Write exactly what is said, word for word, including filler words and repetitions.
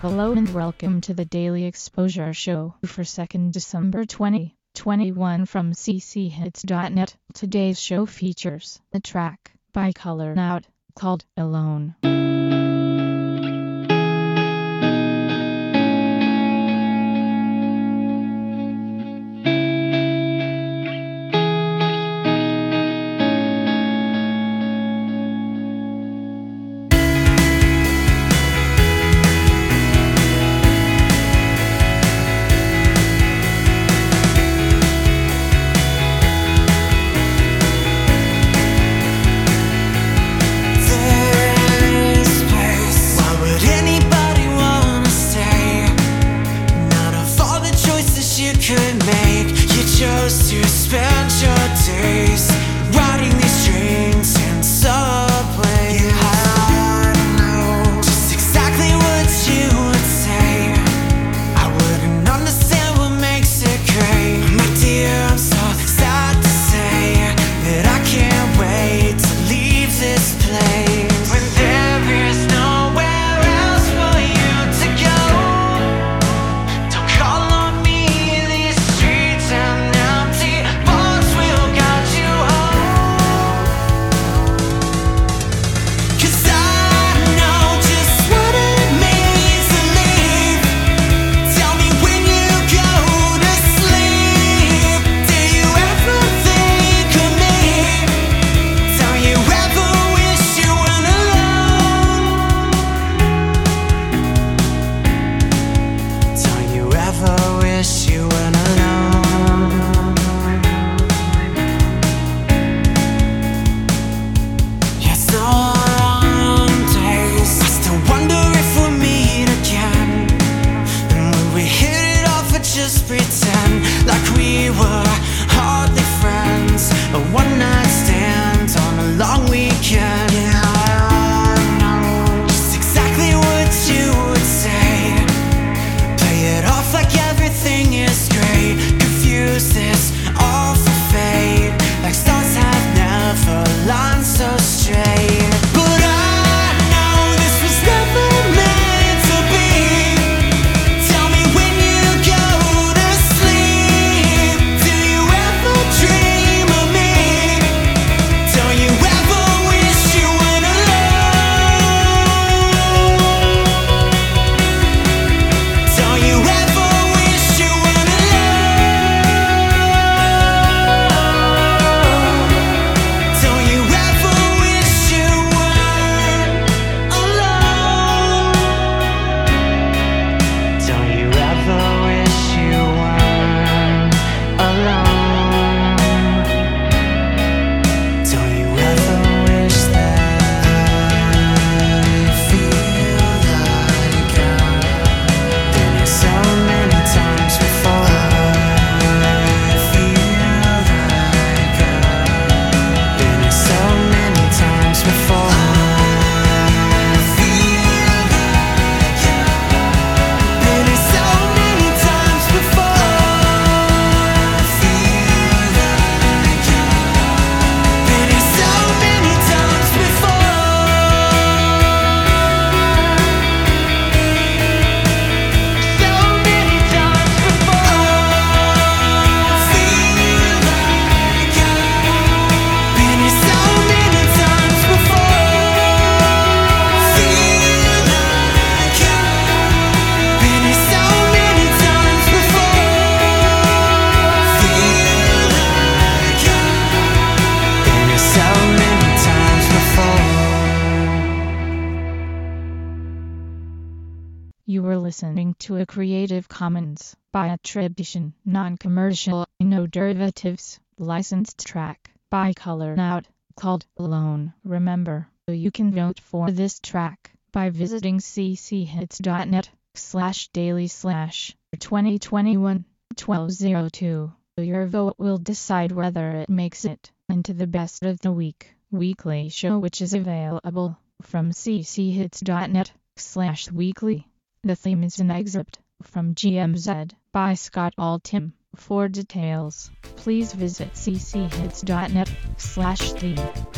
Hello and welcome to the Daily Exposure Show for second December twenty twenty-one from c c hits dot net. Today's show features a track by Color Out called Alone. To spend your days riding these trains and subway. I know just exactly what you would say. I wouldn't understand what makes it great. My dear, I'm so sad to say that I can't wait to leave this place. When there is nowhere else for you to go, don't call on me. These streets and just pretend like we were hardly friends. A one night stand on a long weekend. Yeah, I know just exactly what you would say. Play it off like everything is great. Confuse this all for fate, like stars have never aligned so straight. But I know this was never meant to be. Tell me when you go. You were listening to a Creative Commons by attribution, non-commercial, no derivatives, licensed track by Color Out called Alone. Remember, you can vote for this track by visiting c c hits dot net slash daily slash twenty twenty-one twelve oh two. Your vote will decide whether it makes it into the best of the week weekly show, which is available from c c hits dot net slash weekly. The theme is an excerpt from G M Z by Scott Altham. For details, please visit c c hits dot net slash theme.